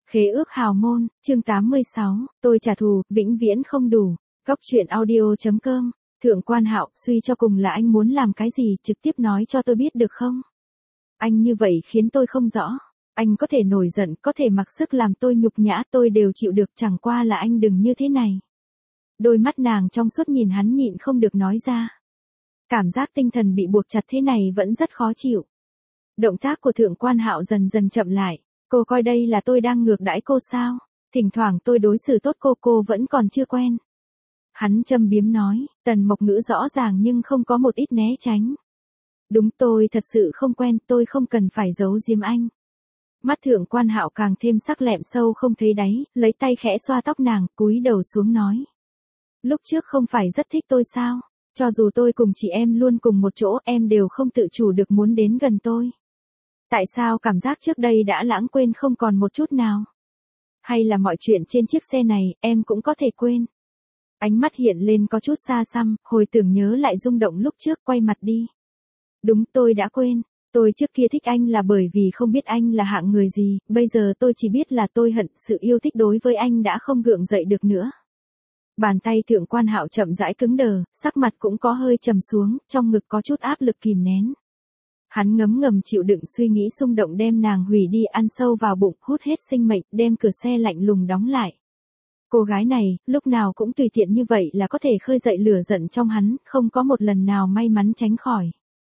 Khế ước hào môn, chương 86, tôi trả thù, vĩnh viễn không đủ. Góc truyện audio.com, Thượng Quan Hạo, suy cho cùng là anh muốn làm cái gì, trực tiếp nói cho tôi biết được không? Anh như vậy khiến tôi không rõ. Anh có thể nổi giận, có thể mặc sức làm tôi nhục nhã, tôi đều chịu được, chẳng qua là anh đừng như thế này. Đôi mắt nàng trong suốt nhìn hắn nhịn không được nói ra. Cảm giác tinh thần bị buộc chặt thế này vẫn rất khó chịu. Động tác của Thượng Quan Hạo dần dần chậm lại. Cô coi đây là tôi đang ngược đãi cô sao? Thỉnh thoảng tôi đối xử tốt cô vẫn còn chưa quen. Hắn châm biếm nói, Tần Mộc Ngữ rõ ràng nhưng không có một ít né tránh. Đúng, tôi thật sự không quen, tôi không cần phải giấu giếm anh. Mắt Thượng Quan Hạo càng thêm sắc lẹm sâu không thấy đáy, lấy tay khẽ xoa tóc nàng, cúi đầu xuống nói. Lúc trước không phải rất thích tôi sao? Cho dù tôi cùng chị em luôn cùng một chỗ, em đều không tự chủ được muốn đến gần tôi. Tại sao cảm giác trước đây đã lãng quên không còn một chút nào? Hay là mọi chuyện trên chiếc xe này, em cũng có thể quên? Ánh mắt hiện lên có chút xa xăm, hồi tưởng nhớ lại rung động lúc trước, quay mặt đi. Đúng, tôi đã quên. Tôi trước kia thích anh là bởi vì không biết anh là hạng người gì, bây giờ tôi chỉ biết là tôi hận sự yêu thích đối với anh đã không gượng dậy được nữa. Bàn tay Thượng Quan Hạo chậm rãi cứng đờ, sắc mặt cũng có hơi trầm xuống, trong ngực có chút áp lực kìm nén. Hắn ngấm ngầm chịu đựng suy nghĩ xung động đem nàng hủy đi, ăn sâu vào bụng, hút hết sinh mệnh, đem cửa xe lạnh lùng đóng lại. Cô gái này, lúc nào cũng tùy tiện như vậy là có thể khơi dậy lửa giận trong hắn, không có một lần nào may mắn tránh khỏi.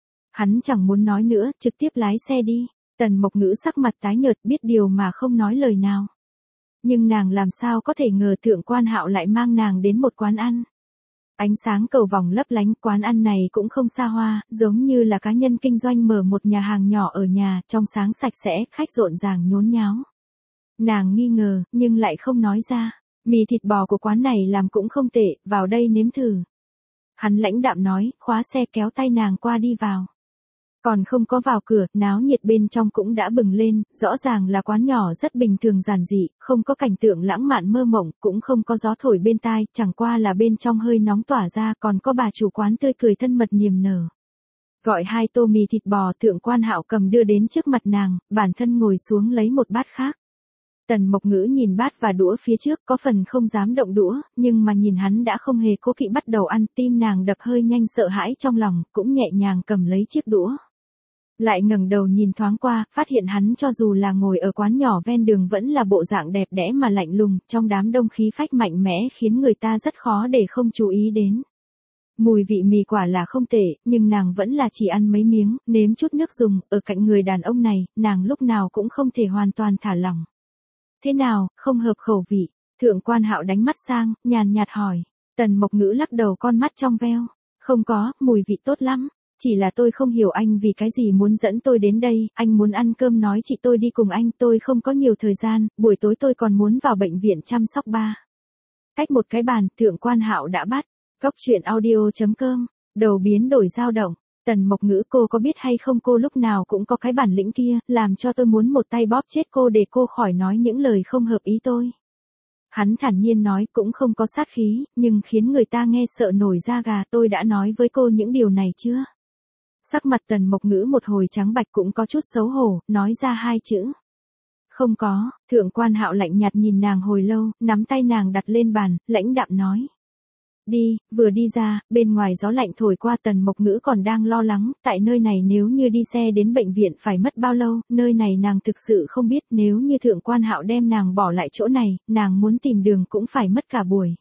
Hắn chẳng muốn nói nữa, trực tiếp lái xe đi. Tần Mộc Ngữ sắc mặt tái nhợt, biết điều mà không nói lời nào. Nhưng nàng làm sao có thể ngờ Thượng Quan Hạo lại mang nàng đến một quán ăn. Ánh sáng cầu vòng lấp lánh, quán ăn này cũng không xa hoa, giống như là cá nhân kinh doanh mở một nhà hàng nhỏ ở nhà, trong sáng sạch sẽ, khách rộn ràng nhốn nháo. Nàng nghi ngờ, nhưng lại không nói ra. Mì thịt bò của quán này làm cũng không tệ, vào đây nếm thử. Hắn lãnh đạm nói, khóa xe kéo tay nàng qua đi vào. Còn không có vào cửa, náo nhiệt bên trong cũng đã bừng lên, rõ ràng là quán nhỏ rất bình thường giản dị, không có cảnh tượng lãng mạn mơ mộng, cũng không có gió thổi bên tai, chẳng qua là bên trong hơi nóng tỏa ra, còn có bà chủ quán tươi cười thân mật niềm nở. Gọi 2 tô mì thịt bò, Thượng Quan Hạo cầm đưa đến trước mặt nàng, bản thân ngồi xuống lấy một bát khác. Tần Mộc Ngữ nhìn bát và đũa phía trước, có phần không dám động đũa, nhưng mà nhìn hắn đã không hề cố kỵ bắt đầu ăn, tim nàng đập hơi nhanh, sợ hãi trong lòng, cũng nhẹ nhàng cầm lấy chiếc đũa. Lại ngẩng đầu nhìn thoáng qua, phát hiện hắn cho dù là ngồi ở quán nhỏ ven đường vẫn là bộ dạng đẹp đẽ mà lạnh lùng, trong đám đông khí phách mạnh mẽ khiến người ta rất khó để không chú ý đến. Mùi vị mì quả là không tệ, nhưng nàng vẫn là chỉ ăn mấy miếng, nếm chút nước dùng, ở cạnh người đàn ông này, nàng lúc nào cũng không thể hoàn toàn thả lỏng. Thế nào, không hợp khẩu vị? Thượng Quan Hạo đánh mắt sang, nhàn nhạt hỏi. Tần Mộc Ngữ lắc đầu, con mắt trong veo. Không có, mùi vị tốt lắm. Chỉ là tôi không hiểu anh vì cái gì muốn dẫn tôi đến đây, anh muốn ăn cơm nói chị tôi đi cùng anh, tôi không có nhiều thời gian, buổi tối tôi còn muốn vào bệnh viện chăm sóc ba. Cách một cái bàn, Thượng Quan Hạo đã bắt. Góc truyện audio.com, đầu biến đổi dao động. Tần Mộc Ngữ, cô có biết hay không, cô lúc nào cũng có cái bản lĩnh kia, làm cho tôi muốn một tay bóp chết cô để cô khỏi nói những lời không hợp ý tôi. Hắn thản nhiên nói, cũng không có sát khí, nhưng khiến người ta nghe sợ nổi da gà. Tôi đã nói với cô những điều này chưa? Sắc mặt Tần Mộc Ngữ một hồi trắng bạch, cũng có chút xấu hổ, nói ra 2 chữ. Không có. Thượng Quan Hạo lạnh nhạt nhìn nàng hồi lâu, nắm tay nàng đặt lên bàn, lãnh đạm nói. Đi. Vừa đi ra, bên ngoài gió lạnh thổi qua, Tần Mộc Ngữ còn đang lo lắng, tại nơi này nếu như đi xe đến bệnh viện phải mất bao lâu, nơi này nàng thực sự không biết, nếu như Thượng Quan Hạo đem nàng bỏ lại chỗ này, nàng muốn tìm đường cũng phải mất cả buổi.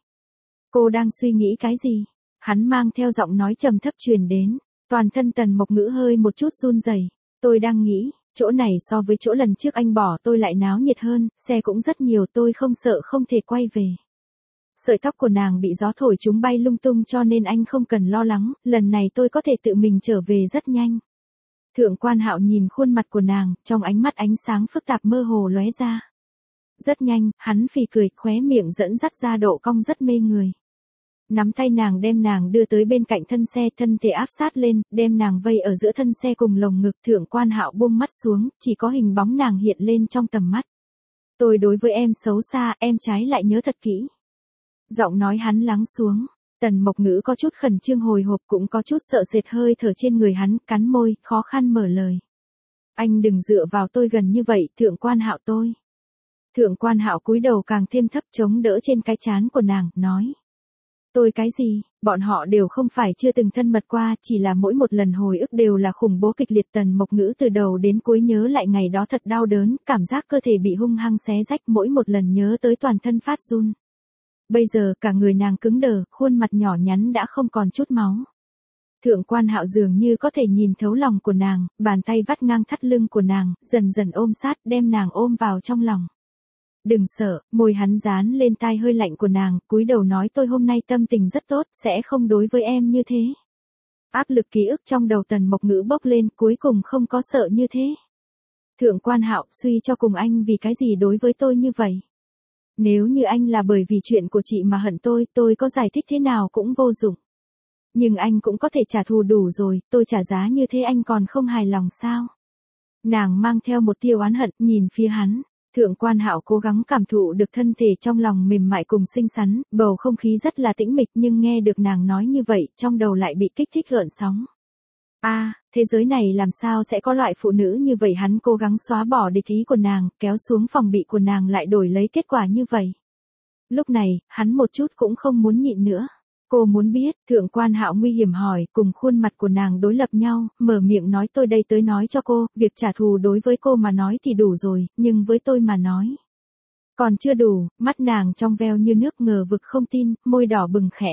Cô đang suy nghĩ cái gì? Hắn mang theo giọng nói trầm thấp truyền đến, toàn thân Tần Mộc Ngữ hơi một chút run rẩy. Tôi đang nghĩ, chỗ này so với chỗ lần trước anh bỏ tôi lại náo nhiệt hơn, xe cũng rất nhiều, tôi không sợ không thể quay về. Sợi tóc của nàng bị gió thổi chúng bay lung tung cho nên anh không cần lo lắng, lần này tôi có thể tự mình trở về rất nhanh. Thượng Quan Hạo nhìn khuôn mặt của nàng, trong ánh mắt ánh sáng phức tạp mơ hồ lóe ra. Rất nhanh, hắn phì cười, khóe miệng dẫn dắt ra độ cong rất mê người. Nắm tay nàng đem nàng đưa tới bên cạnh thân xe, thân thể áp sát lên, đem nàng vây ở giữa thân xe cùng lồng ngực. Thượng Quan Hạo buông mắt xuống, chỉ có hình bóng nàng hiện lên trong tầm mắt. Tôi đối với em xấu xa, em trái lại nhớ thật kỹ. Giọng nói hắn lắng xuống, Tần Mộc Ngữ có chút khẩn trương hồi hộp, cũng có chút sợ sệt, hơi thở trên người hắn, cắn môi, khó khăn mở lời. Anh đừng dựa vào tôi gần như vậy, Thượng Quan Hạo, tôi Thượng Quan Hạo cúi đầu càng thêm thấp chống đỡ trên cái trán của nàng, nói. Tôi cái gì, bọn họ đều không phải chưa từng thân mật qua, chỉ là mỗi một lần hồi ức đều là khủng bố kịch liệt. Tần Mộc Ngữ từ đầu đến cuối nhớ lại ngày đó thật đau đớn, cảm giác cơ thể bị hung hăng xé rách, mỗi một lần nhớ tới toàn thân phát run. Bây giờ cả người nàng cứng đờ, khuôn mặt nhỏ nhắn đã không còn chút máu. Thượng Quan Hạo dường như có thể nhìn thấu lòng của nàng, bàn tay vắt ngang thắt lưng của nàng, dần dần ôm sát, đem nàng ôm vào trong lòng. Đừng sợ, môi hắn dán lên tai hơi lạnh của nàng, cúi đầu nói tôi hôm nay tâm tình rất tốt, sẽ không đối với em như thế. Áp lực ký ức trong đầu Tần Mộc Ngữ bốc lên, cuối cùng không có sợ như thế. Thượng Quan Hạo, suy cho cùng anh vì cái gì đối với tôi như vậy? Nếu như anh là bởi vì chuyện của chị mà hận tôi có giải thích thế nào cũng vô dụng. Nhưng anh cũng có thể trả thù đủ rồi, tôi trả giá như thế anh còn không hài lòng sao? Nàng mang theo một tia oán hận, nhìn phía hắn. Thượng Quan Hạo cố gắng cảm thụ được thân thể trong lòng mềm mại cùng xinh xắn, bầu không khí rất là tĩnh mịch, nhưng nghe được nàng nói như vậy, trong đầu lại bị kích thích gợn sóng. Thế giới này làm sao sẽ có loại phụ nữ như vậy? Hắn cố gắng xóa bỏ địch ý của nàng, kéo xuống phòng bị của nàng lại đổi lấy kết quả như vậy. Lúc này, hắn một chút cũng không muốn nhịn nữa. Cô muốn biết, Thượng Quan Hạo nguy hiểm hỏi, cùng khuôn mặt của nàng đối lập nhau, mở miệng nói tôi đây tới nói cho cô, việc trả thù đối với cô mà nói thì đủ rồi, nhưng với tôi mà nói. Còn chưa đủ, mắt nàng trong veo như nước ngờ vực không tin, môi đỏ bừng khẽ.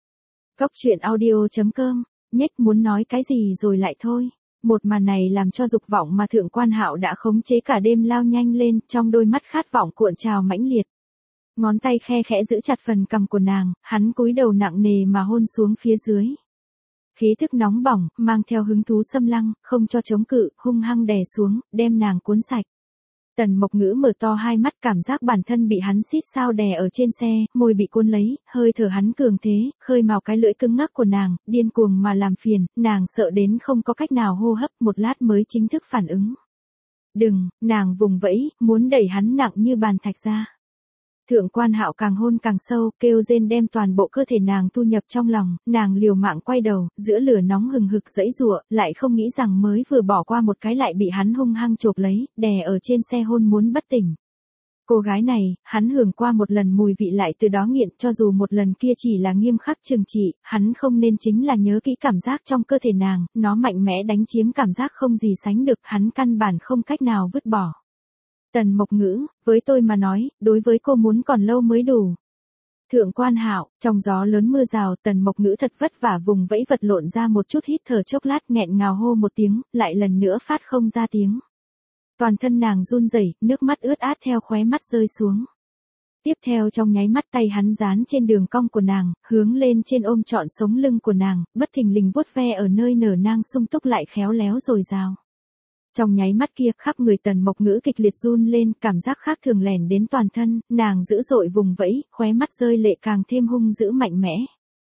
Góc truyện audio.com, nhếch muốn nói cái gì rồi lại thôi. Một màn này làm cho dục vọng mà Thượng Quan Hạo đã khống chế cả đêm lao nhanh lên, trong đôi mắt khát vọng cuộn trào mãnh liệt. Ngón tay khe khẽ giữ chặt phần cằm của nàng, hắn cúi đầu nặng nề mà hôn xuống phía dưới. Khí thức nóng bỏng, mang theo hứng thú xâm lăng, không cho chống cự, hung hăng đè xuống, đem nàng cuốn sạch. Tần Mộc Ngữ mở to hai mắt, cảm giác bản thân bị hắn xít sao đè ở trên xe, môi bị cuốn lấy, hơi thở hắn cường thế, khơi mào cái lưỡi cứng ngắc của nàng, điên cuồng mà làm phiền, nàng sợ đến không có cách nào hô hấp, một lát mới chính thức phản ứng. Đừng, nàng vùng vẫy, muốn đẩy hắn nặng như bàn thạch ra. Thượng Quan Hạo càng hôn càng sâu, kêu rên đem toàn bộ cơ thể nàng thu nhập trong lòng, nàng liều mạng quay đầu, giữa lửa nóng hừng hực giãy giụa, lại không nghĩ rằng mới vừa bỏ qua một cái lại bị hắn hung hăng chộp lấy, đè ở trên xe hôn muốn bất tỉnh. Cô gái này, hắn hưởng qua một lần mùi vị lại từ đó nghiện, cho dù một lần kia chỉ là nghiêm khắc trừng trị, hắn không nên chính là nhớ kỹ cảm giác trong cơ thể nàng, nó mạnh mẽ đánh chiếm cảm giác không gì sánh được, hắn căn bản không cách nào vứt bỏ. Tần Mộc Ngữ, với tôi mà nói, đối với cô muốn còn lâu mới đủ. Thượng Quan Hạo, trong gió lớn mưa rào, Tần Mộc Ngữ thật vất vả vùng vẫy vật lộn ra một chút, hít thở chốc lát, nghẹn ngào hô một tiếng, lại lần nữa phát không ra tiếng. Toàn thân nàng run rẩy, nước mắt ướt át theo khóe mắt rơi xuống. Tiếp theo trong nháy mắt tay hắn dán trên đường cong của nàng, hướng lên trên ôm trọn sống lưng của nàng, bất thình lình vuốt ve ở nơi nở nang sung túc lại khéo léo dồi dào. Trong nháy mắt kia, khắp người Tần Mộc Ngữ kịch liệt run lên, cảm giác khác thường lẻn đến toàn thân, nàng dữ dội vùng vẫy, khóe mắt rơi lệ càng thêm hung dữ mạnh mẽ.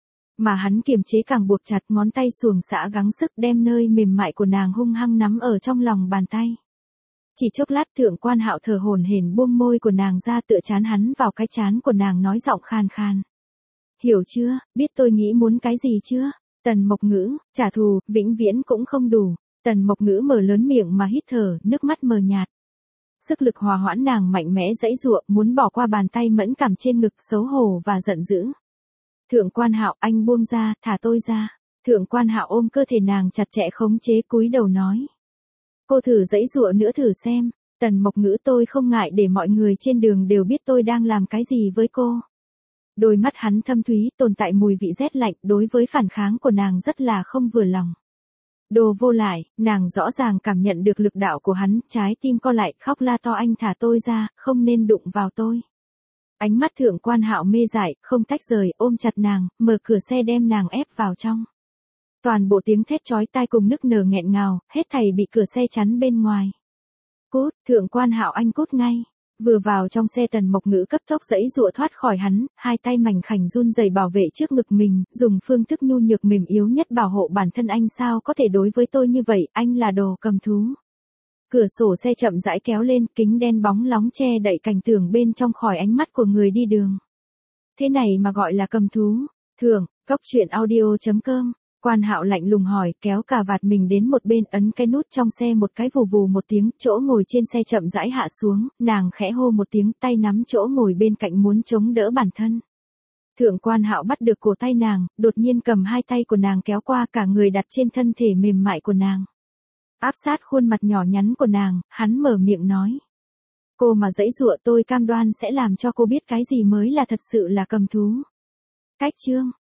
Mà hắn kiềm chế càng buộc chặt, ngón tay xuồng xả gắng sức đem nơi mềm mại của nàng hung hăng nắm ở trong lòng bàn tay. Chỉ chốc lát Thượng Quan Hạo thở hổn hển buông môi của nàng ra, tựa trán hắn vào cái trán của nàng, nói giọng khan khan. Hiểu chưa, biết tôi nghĩ muốn cái gì chưa? Tần Mộc Ngữ, trả thù, vĩnh viễn cũng không đủ. Tần Mộc Ngữ mở lớn miệng mà hít thở, nước mắt mờ nhạt. Sức lực hòa hoãn nàng mạnh mẽ giãy giụa, muốn bỏ qua bàn tay mẫn cảm trên ngực, xấu hổ và giận dữ. Thượng Quan Hạo, anh buông ra, thả tôi ra. Thượng Quan Hạo ôm cơ thể nàng chặt chẽ khống chế, cúi đầu nói. Cô thử giãy giụa nữa thử xem. Tần Mộc Ngữ, tôi không ngại để mọi người trên đường đều biết tôi đang làm cái gì với cô. Đôi mắt hắn thâm thúy, tồn tại mùi vị rét lạnh, đối với phản kháng của nàng rất là không vừa lòng. Đồ vô lại, nàng rõ ràng cảm nhận được lực đạo của hắn, trái tim co lại, khóc la to, anh thả tôi ra, không nên đụng vào tôi. Ánh mắt Thượng Quan Hạo mê dại, không tách rời, ôm chặt nàng, mở cửa xe đem nàng ép vào trong. Toàn bộ tiếng thét chói tai cùng nức nở nghẹn ngào, hết thảy bị cửa xe chắn bên ngoài. Cút, Thượng Quan Hạo, anh cút ngay. Vừa vào trong xe Tần Mộc Ngữ cấp tốc giãy giụa thoát khỏi hắn, hai tay mảnh khảnh run rẩy bảo vệ trước ngực mình, dùng phương thức nhu nhược mềm yếu nhất bảo hộ bản thân. Anh sao có thể đối với tôi như vậy, anh là đồ cầm thú. Cửa sổ xe chậm rãi kéo lên, kính đen bóng lóng che đậy cảnh tượng bên trong khỏi ánh mắt của người đi đường. Thế này mà gọi là cầm thú. Góc truyện audio.com Quan Hạo lạnh lùng hỏi, kéo cà vạt mình đến một bên, ấn cái nút trong xe một cái, vù vù một tiếng, chỗ ngồi trên xe chậm rãi hạ xuống, nàng khẽ hô một tiếng, tay nắm chỗ ngồi bên cạnh muốn chống đỡ bản thân. Thượng Quan Hạo bắt được cổ tay nàng, đột nhiên cầm hai tay của nàng kéo qua, cả người đặt trên thân thể mềm mại của nàng. Áp sát khuôn mặt nhỏ nhắn của nàng, hắn mở miệng nói. Cô mà giãy giụa, tôi cam đoan sẽ làm cho cô biết cái gì mới là thật sự là cầm thú. Cách chương